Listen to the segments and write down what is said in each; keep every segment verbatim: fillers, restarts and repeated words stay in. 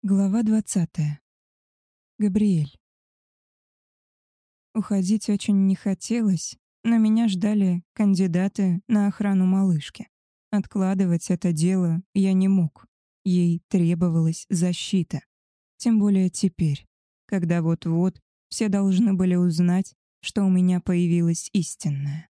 Глава двадцатая. Габриэль. Уходить очень не хотелось, но меня ждали кандидаты на охрану малышки. Откладывать это дело я не мог. Ей требовалась защита. Тем более теперь, когда вот-вот все должны были узнать, что у меня появилась истинная.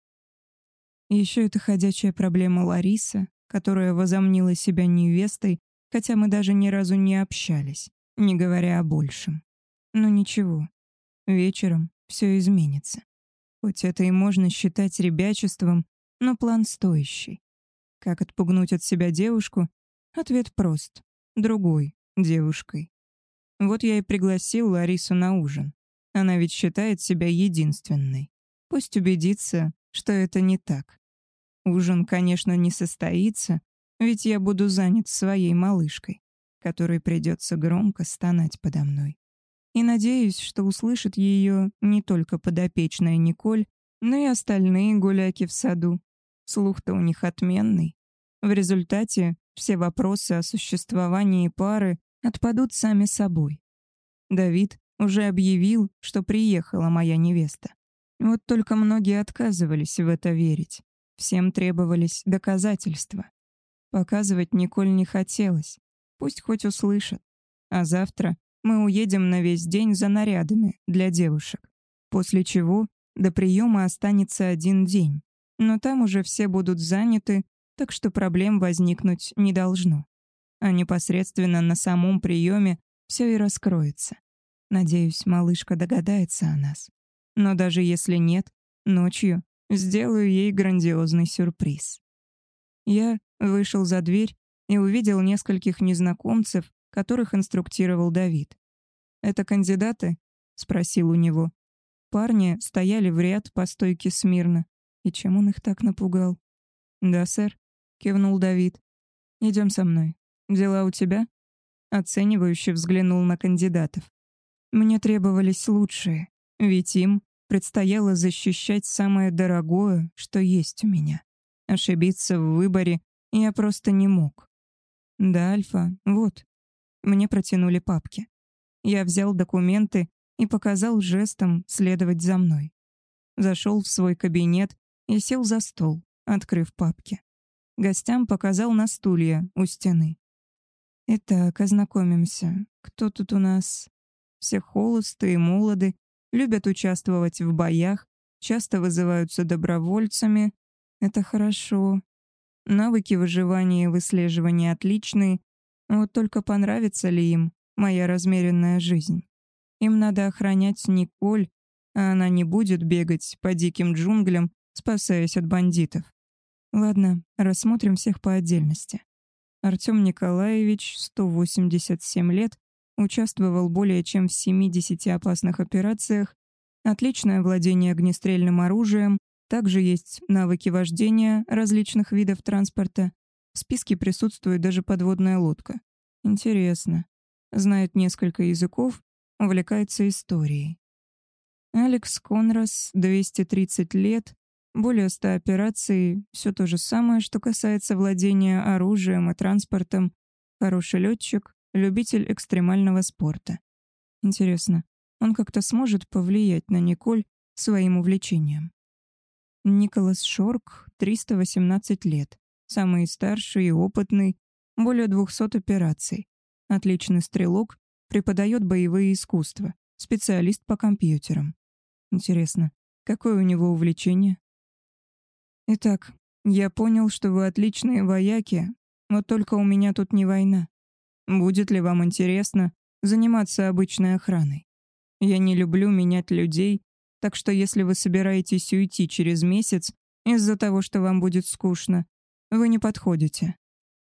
Еще эта ходячая проблема Лариса, которая возомнила себя невестой, хотя мы даже ни разу не общались, не говоря о большем. Но ничего, вечером все изменится. Хоть это и можно считать ребячеством, но план стоящий. Как отпугнуть от себя девушку? Ответ прост. Другой девушкой. Вот я и пригласил Ларису на ужин. Она ведь считает себя единственной. Пусть убедится, что это не так. Ужин, конечно, не состоится, ведь я буду занят своей малышкой, которой придется громко стонать подо мной. И надеюсь, что услышит ее не только подопечная Николь, но и остальные гуляки в саду. Слух-то у них отменный. В результате все вопросы о существовании пары отпадут сами собой. Давид уже объявил, что приехала моя невеста. Вот только многие отказывались в это верить. Всем требовались доказательства. Показывать Николь не хотелось. Пусть хоть услышат. А завтра мы уедем на весь день за нарядами для девушек. После чего до приема останется один день. Но там уже все будут заняты, так что проблем возникнуть не должно. А непосредственно на самом приеме все и раскроется. Надеюсь, малышка догадается о нас. Но даже если нет, ночью сделаю ей грандиозный сюрприз. Я вышел за дверь и увидел нескольких незнакомцев, которых инструктировал Давид. «Это кандидаты?» — спросил у него. Парни стояли в ряд по стойке смирно. И чем он их так напугал? «Да, сэр», — кивнул Давид. «Идем со мной. Дела у тебя?» Оценивающе взглянул на кандидатов. Мне требовались лучшие, ведь им предстояло защищать самое дорогое, что есть у меня. Ошибиться в выборе я просто не мог. Да, Альфа, вот. Мне протянули папки. Я взял документы и показал жестом следовать за мной. Зашел в свой кабинет и сел за стол, открыв папки. Гостям показал на стулья у стены. Итак, ознакомимся. Кто тут у нас? Все холосты и молоды, любят участвовать в боях, часто вызываются добровольцами. Это хорошо. Навыки выживания и выслеживания отличные. Вот только понравится ли им моя размеренная жизнь? Им надо охранять Николь, а она не будет бегать по диким джунглям, спасаясь от бандитов. Ладно, рассмотрим всех по отдельности. Артём Николаевич, сто восемьдесят семь лет, участвовал более чем в семидесяти опасных операциях, отличное владение огнестрельным оружием, также есть навыки вождения различных видов транспорта. В списке присутствует даже подводная лодка. Интересно. Знает несколько языков, увлекается историей. Алекс Конрас, двести тридцать лет, более ста операций, все то же самое, что касается владения оружием и транспортом. Хороший летчик, любитель экстремального спорта. Интересно, он как-то сможет повлиять на Николь своим увлечением? Николас Шорк, триста восемнадцать лет, самый старший и опытный, более двухсот операций. Отличный стрелок, преподает боевые искусства, специалист по компьютерам. Интересно, какое у него увлечение? Итак, я понял, что вы отличные вояки, вот только у меня тут не война. Будет ли вам интересно заниматься обычной охраной? Я не люблю менять людей, так что если вы собираетесь уйти через месяц из-за того, что вам будет скучно, вы не подходите.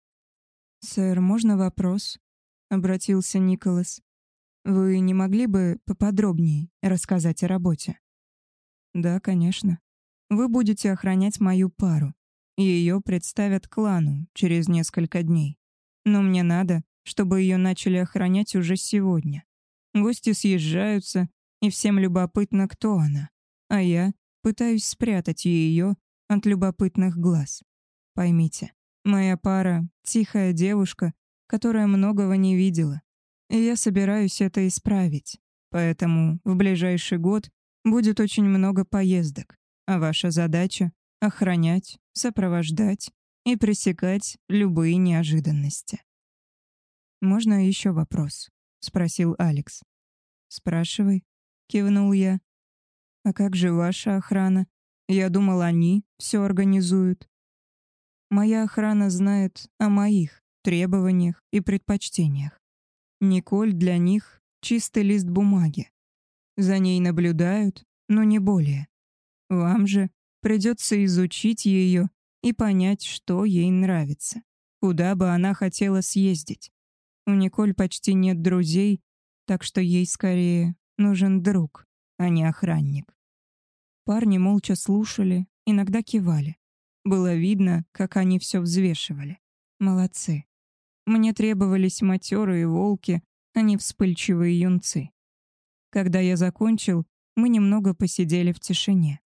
«Сэр, можно вопрос?» — обратился Николас. «Вы не могли бы поподробнее рассказать о работе?» «Да, конечно. Вы будете охранять мою пару. Ее представят клану через несколько дней. Но мне надо, чтобы ее начали охранять уже сегодня. Гости съезжаются, и всем любопытно, кто она. А я пытаюсь спрятать ее от любопытных глаз. Поймите, моя пара — тихая девушка, которая многого не видела. И я собираюсь это исправить. Поэтому в ближайший год будет очень много поездок, а ваша задача — охранять, сопровождать и пресекать любые неожиданности. «Можно еще вопрос?» — спросил Алекс. «Спрашивай», — кивнул я. «А как же ваша охрана? Я думал, они все организуют». «Моя охрана знает о моих требованиях и предпочтениях. Николь для них — чистый лист бумаги. За ней наблюдают, но не более. Вам же придется изучить ее и понять, что ей нравится, куда бы она хотела съездить. У Николь почти нет друзей, так что ей скорее нужен друг, а не охранник». Парни молча слушали, иногда кивали. Было видно, как они все взвешивали. Молодцы. Мне требовались матерые волки, а не вспыльчивые юнцы. Когда я закончил, мы немного посидели в тишине.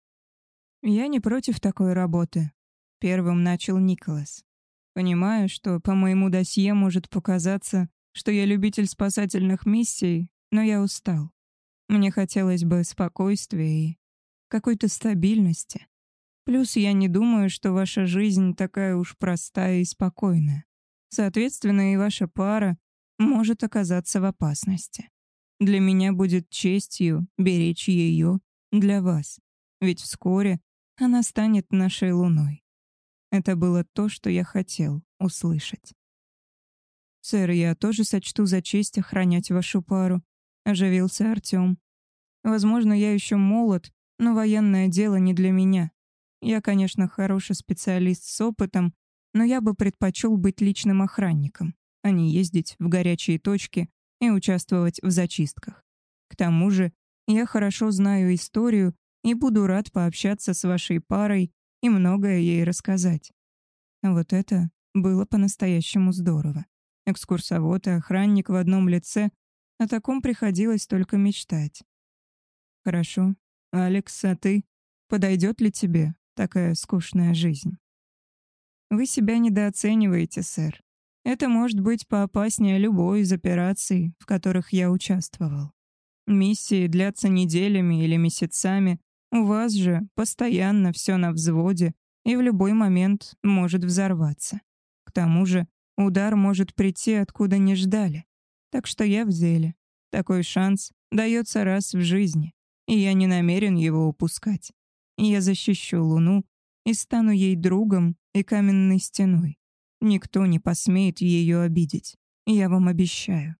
«Я не против такой работы», — первым начал Николас. «Понимаю, что по моему досье может показаться, что я любитель спасательных миссий, но я устал. Мне хотелось бы спокойствия и какой-то стабильности. Плюс я не думаю, что ваша жизнь такая уж простая и спокойная. Соответственно, и ваша пара может оказаться в опасности. Для меня будет честью беречь ее для вас, ведь вскоре она станет нашей луной». Это было то, что я хотел услышать. «Сэр, я тоже сочту за честь охранять вашу пару», — оживился Артём. «Возможно, я еще молод, но военное дело не для меня. Я, конечно, хороший специалист с опытом, но я бы предпочел быть личным охранником, а не ездить в горячие точки и участвовать в зачистках. К тому же, я хорошо знаю историю и буду рад пообщаться с вашей парой и многое ей рассказать». Вот это было по-настоящему здорово. Экскурсовод и охранник в одном лице, о таком приходилось только мечтать. «Хорошо. Алекс, а ты? Подойдет ли тебе такая скучная жизнь?» «Вы себя недооцениваете, сэр. Это может быть поопаснее любой из операций, в которых я участвовал. Миссии длятся неделями или месяцами. У вас же постоянно все на взводе и в любой момент может взорваться. К тому же удар может прийти откуда не ждали. Так что я в деле. Такой шанс дается раз в жизни, и я не намерен его упускать. Я защищу Луну и стану ей другом и каменной стеной. Никто не посмеет ее обидеть. Я вам обещаю».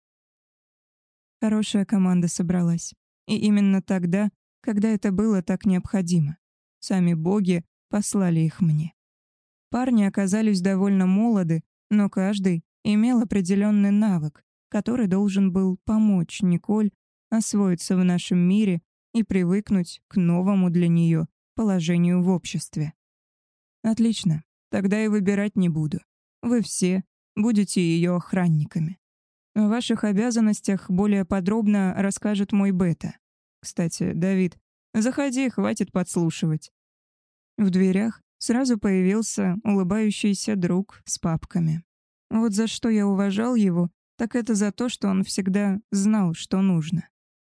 Хорошая команда собралась. И именно тогда, когда это было так необходимо. Сами боги послали их мне. Парни оказались довольно молоды, но каждый имел определенный навык, который должен был помочь Николь освоиться в нашем мире и привыкнуть к новому для нее положению в обществе. «Отлично, тогда и выбирать не буду. Вы все будете ее охранниками. О ваших обязанностях более подробно расскажет мой бета. Кстати, Давид, заходи, хватит подслушивать». В дверях сразу появился улыбающийся друг с папками. Вот за что я уважал его, так это за то, что он всегда знал, что нужно.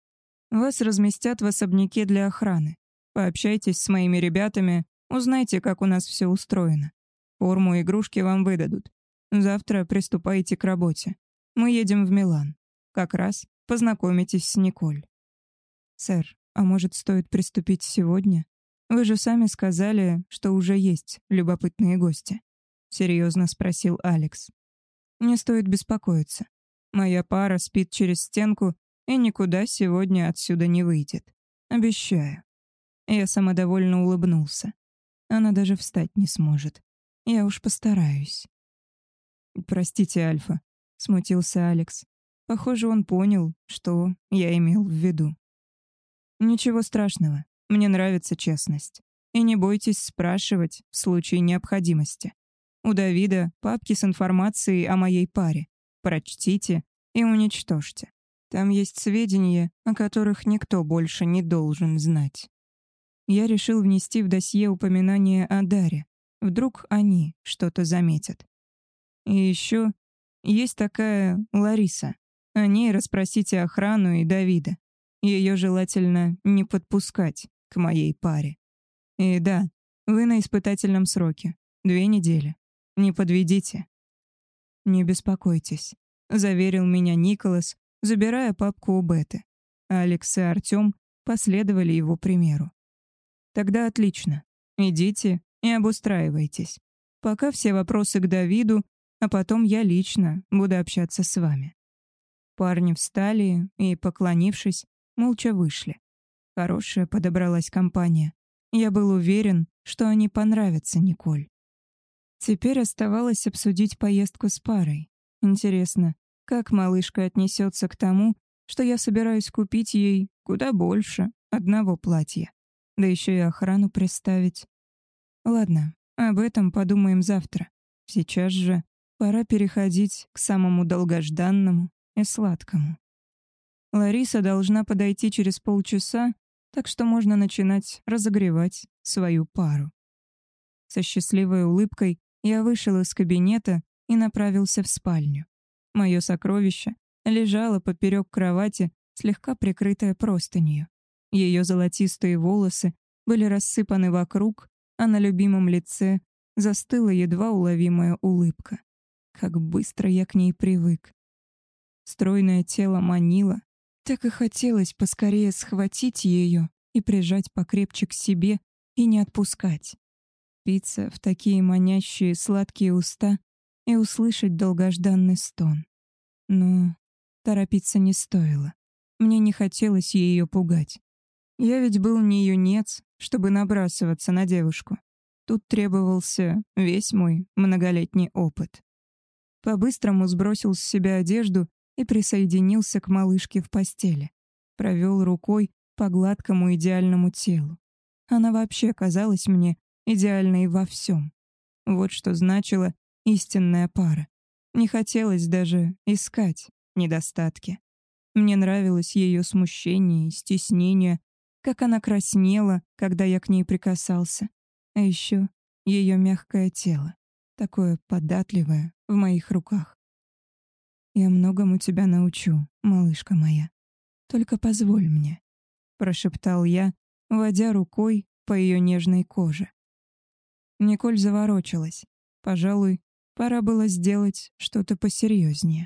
«Вас разместят в особняке для охраны. Пообщайтесь с моими ребятами, узнайте, как у нас все устроено. Форму и игрушки вам выдадут. Завтра приступайте к работе. Мы едем в Милан. Как раз познакомитесь с Николь». «Сэр, а может, стоит приступить сегодня? Вы же сами сказали, что уже есть любопытные гости», — серьезно спросил Алекс. «Не стоит беспокоиться. Моя пара спит через стенку и никуда сегодня отсюда не выйдет. Обещаю». Я самодовольно улыбнулся. Она даже встать не сможет. Я уж постараюсь. «Простите, Альфа», — смутился Алекс. Похоже, он понял, что я имел в виду. «Ничего страшного. Мне нравится честность. И не бойтесь спрашивать в случае необходимости. У Давида папки с информацией о моей паре. Прочтите и уничтожьте. Там есть сведения, о которых никто больше не должен знать». Я решил внести в досье упоминание о Даре. Вдруг они что-то заметят. И еще есть такая Лариса. О ней расспросите охрану и Давида. Ее желательно не подпускать к моей паре. И да, вы на испытательном сроке. Две недели. Не подведите. Не беспокойтесь, заверил меня Николас, забирая папку у Беты. А Алекс и Артём последовали его примеру. Тогда отлично. Идите и обустраивайтесь. Пока все вопросы к Давиду, а потом я лично буду общаться с вами. Парни встали и, поклонившись, молча вышли. Хорошая подобралась компания. Я был уверен, что они понравятся Николь. Теперь оставалось обсудить поездку с парой. Интересно, как малышка отнесется к тому, что я собираюсь купить ей куда больше одного платья. Да еще и охрану приставить. Ладно, об этом подумаем завтра. Сейчас же пора переходить к самому долгожданному и сладкому. Лариса должна подойти через полчаса, так что можно начинать разогревать свою пару. Со счастливой улыбкой я вышел из кабинета и направился в спальню. Мое сокровище лежало поперек кровати, слегка прикрытое простынью. Ее золотистые волосы были рассыпаны вокруг, а на любимом лице застыла едва уловимая улыбка. Как быстро я к ней привык. Стройное тело манило, так и хотелось поскорее схватить ее и прижать покрепче к себе и не отпускать. Впиться в такие манящие сладкие уста и услышать долгожданный стон. Но торопиться не стоило. Мне не хотелось ее пугать. Я ведь был не юнец, чтобы набрасываться на девушку. Тут требовался весь мой многолетний опыт. По-быстрому сбросил с себя одежду и присоединился к малышке в постели. Провел рукой по гладкому идеальному телу. Она вообще казалась мне идеальной во всем. Вот что значила истинная пара. Не хотелось даже искать недостатки. Мне нравилось ее смущение и стеснение, как она краснела, когда я к ней прикасался. А еще ее мягкое тело, такое податливое в моих руках. «Я многому тебя научу, малышка моя. Только позволь мне», — прошептал я, водя рукой по ее нежной коже. Николь заворочилась. Пожалуй, пора было сделать что-то посерьезнее.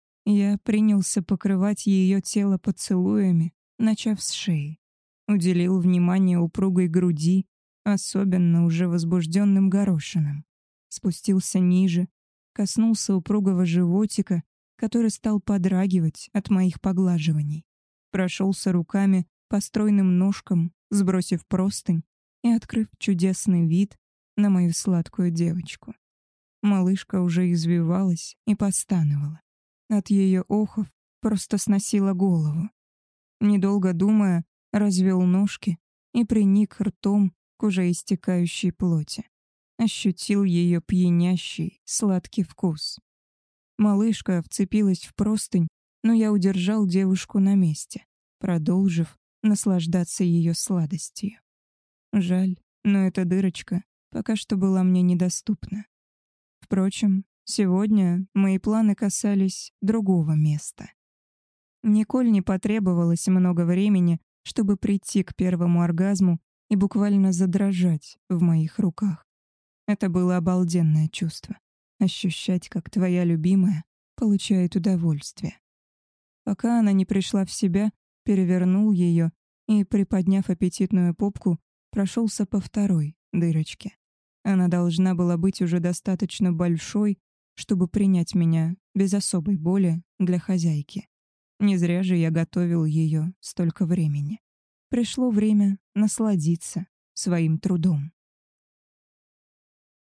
Я принялся покрывать ее тело поцелуями, начав с шеи. Уделил внимание упругой груди, особенно уже возбужденным горошинам. Спустился ниже, коснулся упругого животика, который стал подрагивать от моих поглаживаний. Прошелся руками по стройным ножкам, сбросив простынь и открыв чудесный вид на мою сладкую девочку. Малышка уже извивалась и постановала. От ее охов просто сносила голову. Недолго думая, развел ножки и приник ртом к уже истекающей плоти. Ощутил ее пьянящий, сладкий вкус. Малышка вцепилась в простынь, но я удержал девушку на месте, продолжив наслаждаться ее сладостью. Жаль, но эта дырочка пока что была мне недоступна. Впрочем, сегодня мои планы касались другого места. Николь не потребовалось много времени, чтобы прийти к первому оргазму и буквально задрожать в моих руках. Это было обалденное чувство — ощущать, как твоя любимая получает удовольствие. Пока она не пришла в себя, перевернул ее и, приподняв аппетитную попку, прошелся по второй дырочке. Она должна была быть уже достаточно большой, чтобы принять меня без особой боли для хозяйки. Не зря же я готовил ее столько времени. Пришло время насладиться своим трудом.